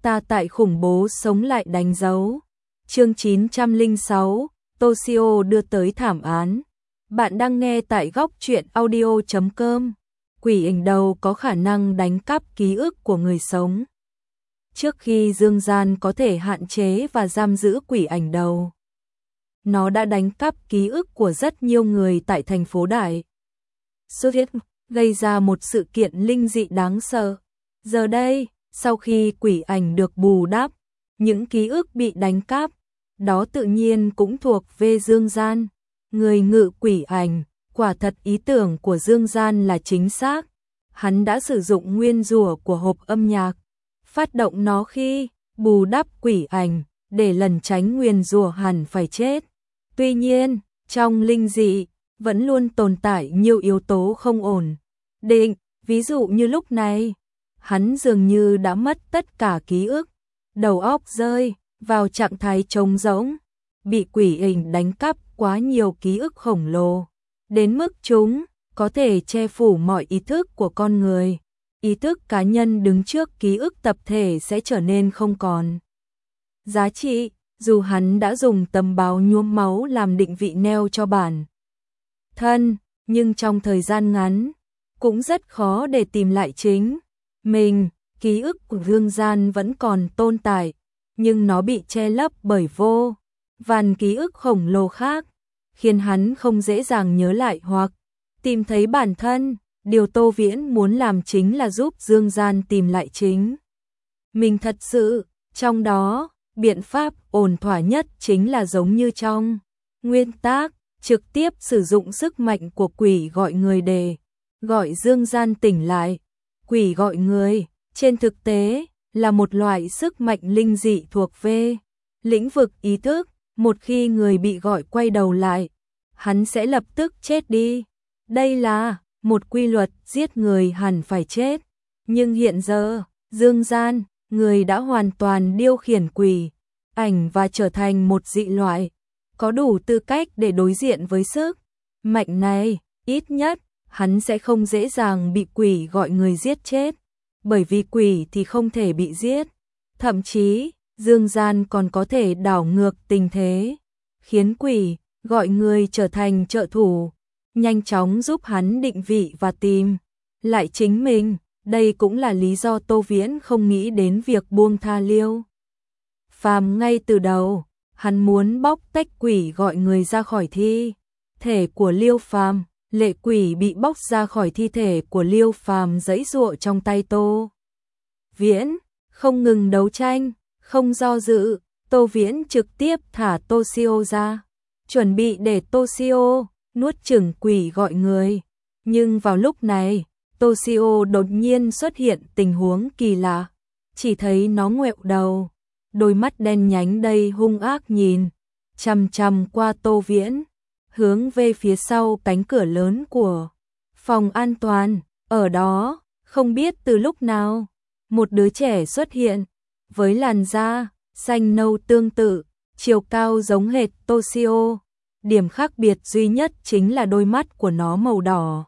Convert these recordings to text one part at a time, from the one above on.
Ta tại khủng bố sống lại đánh dấu. Chương 906, Toshio đưa tới thảm án. Bạn đang nghe tại góc truyện audio.com. Quỷ ảnh đầu có khả năng đánh cắp ký ức của người sống. Trước khi dương gian có thể hạn chế và giam giữ quỷ ảnh đầu, nó đã đánh cắp ký ức của rất nhiều người tại thành phố Đại Xuất Huyết, gây ra một sự kiện linh dị đáng sợ. Giờ đây, sau khi quỷ ảnh được bù đắp, những ký ức bị đánh cắp, đó tự nhiên cũng thuộc về dương gian. Người ngự quỷ ảnh, quả thật ý tưởng của dương gian là chính xác. Hắn đã sử dụng nguyên rủa của hộp âm nhạc, phát động nó khi bù đắp quỷ ảnh, để lẩn tránh nguyền rủa hẳn phải chết. Tuy nhiên, trong linh dị, vẫn luôn tồn tại nhiều yếu tố không ổn định, ví dụ như lúc này, hắn dường như đã mất tất cả ký ức, đầu óc rơi vào trạng thái trống rỗng, bị quỷ ảnh đánh cắp quá nhiều ký ức khổng lồ, đến mức chúng có thể che phủ mọi ý thức của con người. Ý thức cá nhân đứng trước ký ức tập thể sẽ trở nên không còn giá trị, dù hắn đã dùng tấm báo nhuốm máu làm định vị neo cho bản thân, nhưng trong thời gian ngắn, cũng rất khó để tìm lại chính mình. Ký ức của dương gian vẫn còn tồn tại, nhưng nó bị che lấp bởi vô vàn ký ức khổng lồ khác, khiến hắn không dễ dàng nhớ lại hoặc tìm thấy bản thân. Điều Tô Viễn muốn làm chính là giúp dương gian tìm lại chính mình thật sự, trong đó, biện pháp ổn thỏa nhất chính là giống như trong nguyên tắc, trực tiếp sử dụng sức mạnh của quỷ gọi người để gọi dương gian tỉnh lại. Quỷ gọi người, trên thực tế, là một loại sức mạnh linh dị thuộc về lĩnh vực ý thức. Một khi người bị gọi quay đầu lại, hắn sẽ lập tức chết đi. Đây là một quy luật giết người hẳn phải chết. Nhưng hiện giờ, dương gian, người đã hoàn toàn điều khiển quỷ ảnh và trở thành một dị loại, có đủ tư cách để đối diện với sức mạnh này. Ít nhất, hắn sẽ không dễ dàng bị quỷ gọi người giết chết, bởi vì quỷ thì không thể bị giết. Thậm chí, dương gian còn có thể đảo ngược tình thế, khiến quỷ gọi người trở thành trợ thủ, nhanh chóng giúp hắn định vị và tìm lại chính mình. Đây cũng là lý do Tô Viễn không nghĩ đến việc buông tha Liêu Phàm ngay từ đầu. Hắn muốn bóc tách quỷ gọi người ra khỏi thi thể của Liêu Phàm. Lệ quỷ bị bóc ra khỏi thi thể của Liêu Phàm giãy giụa trong tay Tô Viễn, không ngừng đấu tranh, không do dự. Tô Viễn trực tiếp thả Toshio ra, chuẩn bị để Toshio nuốt chửng quỷ gọi người. Nhưng vào lúc này, Toshio đột nhiên xuất hiện tình huống kỳ lạ. Chỉ thấy nó ngoẹo đầu, đôi mắt đen nhánh đầy hung ác nhìn chằm chằm qua Tô Viễn, hướng về phía sau cánh cửa lớn của phòng an toàn. Ở đó, không biết từ lúc nào, một đứa trẻ xuất hiện, với làn da xanh nâu tương tự, chiều cao giống hệt Toshio. Điểm khác biệt duy nhất chính là đôi mắt của nó màu đỏ.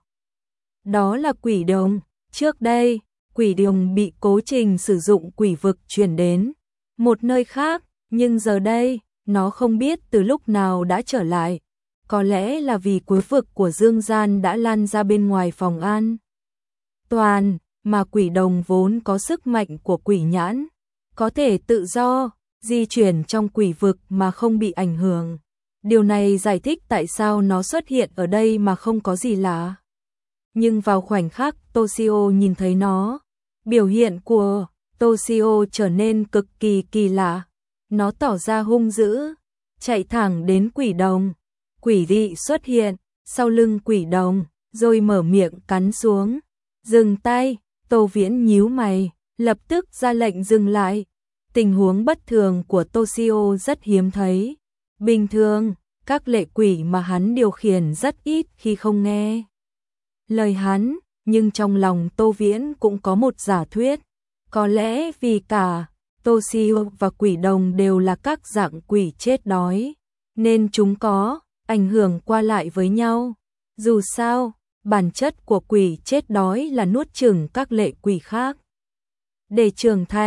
Đó là quỷ đồng. Trước đây, quỷ đồng bị cố tình sử dụng quỷ vực chuyển đến một nơi khác, nhưng giờ đây, nó không biết từ lúc nào đã trở lại. Có lẽ là vì cuối vực của dương gian đã lan ra bên ngoài phòng an toàn, mà quỷ đồng vốn có sức mạnh của quỷ nhãn, có thể tự do di chuyển trong quỷ vực mà không bị ảnh hưởng. Điều này giải thích tại sao nó xuất hiện ở đây mà không có gì lạ. Nhưng vào khoảnh khắc Toshio nhìn thấy nó, biểu hiện của Toshio trở nên cực kỳ kỳ lạ. Nó tỏ ra hung dữ, chạy thẳng đến quỷ đồng. Quỷ dị xuất hiện sau lưng quỷ đồng, rồi mở miệng cắn xuống. Dừng tay. Tô Viễn nhíu mày, lập tức ra lệnh dừng lại. Tình huống bất thường của Toshio rất hiếm thấy. Bình thường, các lệ quỷ mà hắn điều khiển rất ít khi không nghe lời hắn, nhưng trong lòng Tô Viễn cũng có một giả thuyết. Có lẽ vì cả Toshio và quỷ đồng đều là các dạng quỷ chết đói, nên chúng có ảnh hưởng qua lại với nhau. Dù sao, bản chất của quỷ chết đói là nuốt chửng các lệ quỷ khác để trưởng thành.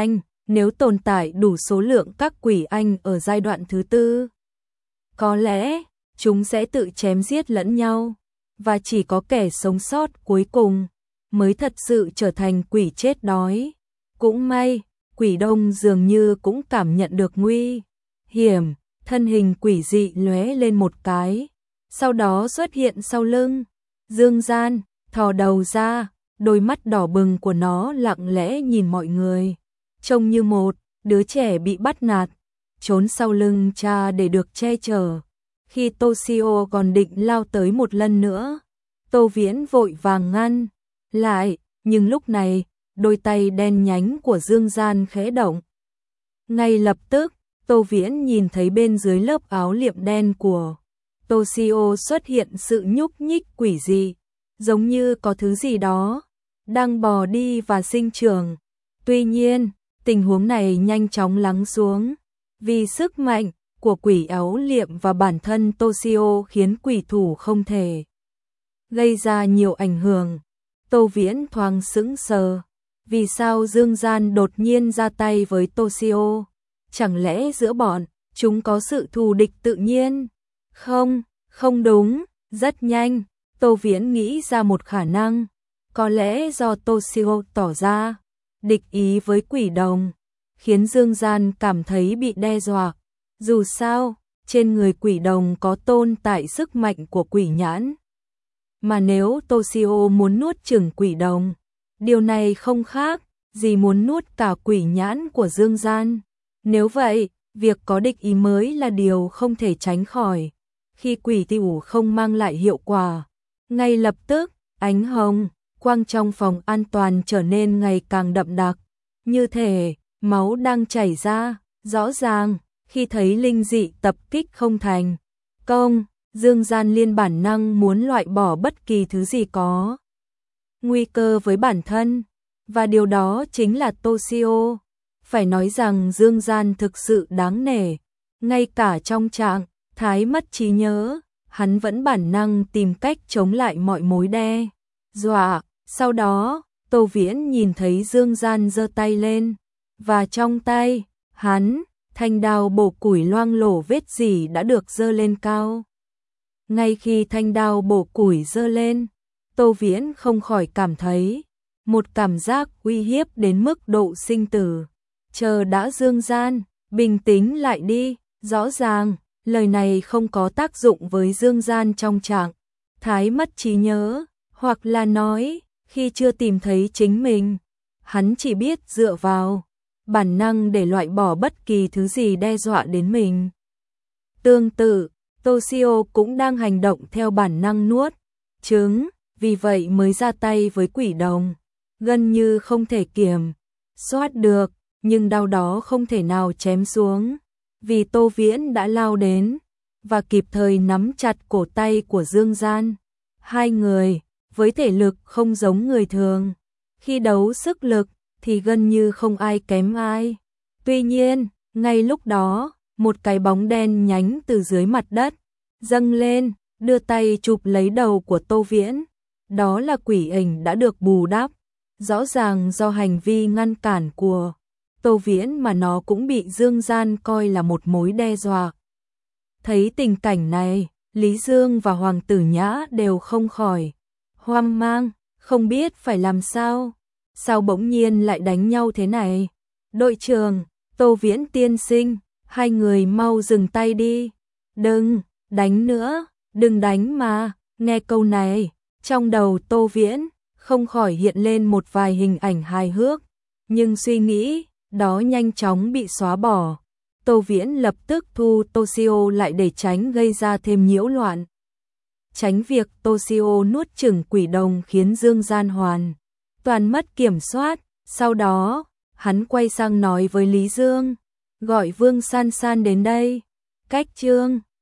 nếu tồn tại đủ số lượng các quỷ anh ở giai đoạn thứ tư, có lẽ chúng sẽ tự chém giết lẫn nhau, và chỉ có kẻ sống sót cuối cùng mới thật sự trở thành quỷ chết đói. Cũng may, Quỷ Đông dường như cũng cảm nhận được nguy hiểm, thân hình quỷ dị lóe lên một cái, sau đó xuất hiện sau lưng Dương Gian, thò đầu ra, đôi mắt đỏ bừng của nó lặng lẽ nhìn mọi người, trông như một đứa trẻ bị bắt nạt, trốn sau lưng cha để được che chở. Khi Toshio còn định lao tới một lần nữa, Tô Viễn vội vàng ngăn lại, nhưng lúc này, đôi tay đen nhánh của Dương Gian khẽ động. Ngay lập tức, Tô Viễn nhìn thấy bên dưới lớp áo liệm đen của Toshio xuất hiện sự nhúc nhích quỷ dị, giống như có thứ gì đó đang bò đi và sinh trưởng. Tuy nhiên, tình huống này nhanh chóng lắng xuống, vì sức mạnh của quỷ áo liệm và bản thân Toshio khiến quỷ thủ không thể gây ra nhiều ảnh hưởng. Tô Viễn thoáng sững sờ, vì sao Dương Gian đột nhiên ra tay với Toshio? Chẳng lẽ giữa bọn chúng có sự thù địch tự nhiên? Không đúng. Rất nhanh, Tô Viễn nghĩ ra một khả năng, có lẽ do Toshio tỏ ra địch ý với Quỷ Đồng, khiến Dương Gian cảm thấy bị đe dọa. Dù sao, trên người Quỷ Đồng có tồn tại sức mạnh của quỷ nhãn. Mà nếu Toshio muốn nuốt chửng Quỷ Đồng, điều này không khác gì muốn nuốt cả quỷ nhãn của Dương Gian. Nếu vậy, việc có địch ý mới là điều không thể tránh khỏi. Khi quỷ tiểu không mang lại hiệu quả, ngay lập tức, ánh hồng quang trong phòng an toàn trở nên ngày càng đậm đặc, như thể máu đang chảy ra. Rõ ràng, khi thấy linh dị tập kích không thành công, Dương Gian liên bản năng muốn loại bỏ bất kỳ thứ gì có nguy cơ với bản thân, và điều đó chính là Toshio. Phải nói rằng Dương Gian thực sự đáng nể, ngay cả trong trạng thái mất trí nhớ, hắn vẫn bản năng tìm cách chống lại mọi mối đe dọa. Sau đó, Tô Viễn nhìn thấy Dương Gian giơ tay lên, và trong tay hắn, thanh đao bổ củi loang lổ vết rỉ đã được giơ lên cao. Ngay khi thanh đao bổ củi giơ lên, Tô Viễn không khỏi cảm thấy một cảm giác uy hiếp đến mức độ sinh tử. Chờ đã Dương Gian, bình tĩnh lại đi. Rõ ràng, lời này không có tác dụng với Dương Gian trong trạng thái mất trí nhớ, hoặc là nói, khi chưa tìm thấy chính mình, hắn chỉ biết dựa vào bản năng để loại bỏ bất kỳ thứ gì đe dọa đến mình. Tương tự, Toshio cũng đang hành động theo bản năng nuốt trứng, vì vậy mới ra tay với Quỷ Đồng, gần như không thể kiểm soát được, nhưng đao đó không thể nào chém xuống, vì Tô Viễn đã lao đến và kịp thời nắm chặt cổ tay của Dương Gian. Hai người với thể lực không giống người thường, khi đấu sức lực thì gần như không ai kém ai. Tuy nhiên, ngay lúc đó, một cái bóng đen nhánh từ dưới mặt đất dâng lên, đưa tay chụp lấy đầu của Tô Viễn. Đó là quỷ ảnh đã được bù đắp, rõ ràng do hành vi ngăn cản của Tô Viễn mà nó cũng bị Dương Gian coi là một mối đe dọa. Thấy tình cảnh này, Lý Dương và Hoàng Tử Nhã đều không khỏi hoang mang, không biết phải làm sao. Sao bỗng nhiên lại đánh nhau thế này? Đội trưởng, Tô Viễn tiên sinh, hai người mau dừng tay đi. Đừng đánh nữa, đừng đánh mà. Nghe câu này, trong đầu Tô Viễn không khỏi hiện lên một vài hình ảnh hài hước, nhưng suy nghĩ đó nhanh chóng bị xóa bỏ. Tô Viễn lập tức thu Toshio lại để tránh gây ra thêm nhiễu loạn. Tránh việc Toshio nuốt chửng Quỷ Đồng khiến Dương Gian hoàn toàn mất kiểm soát. Sau đó, hắn quay sang nói với Lý Dương, gọi Vương San San đến đây. Cách Trương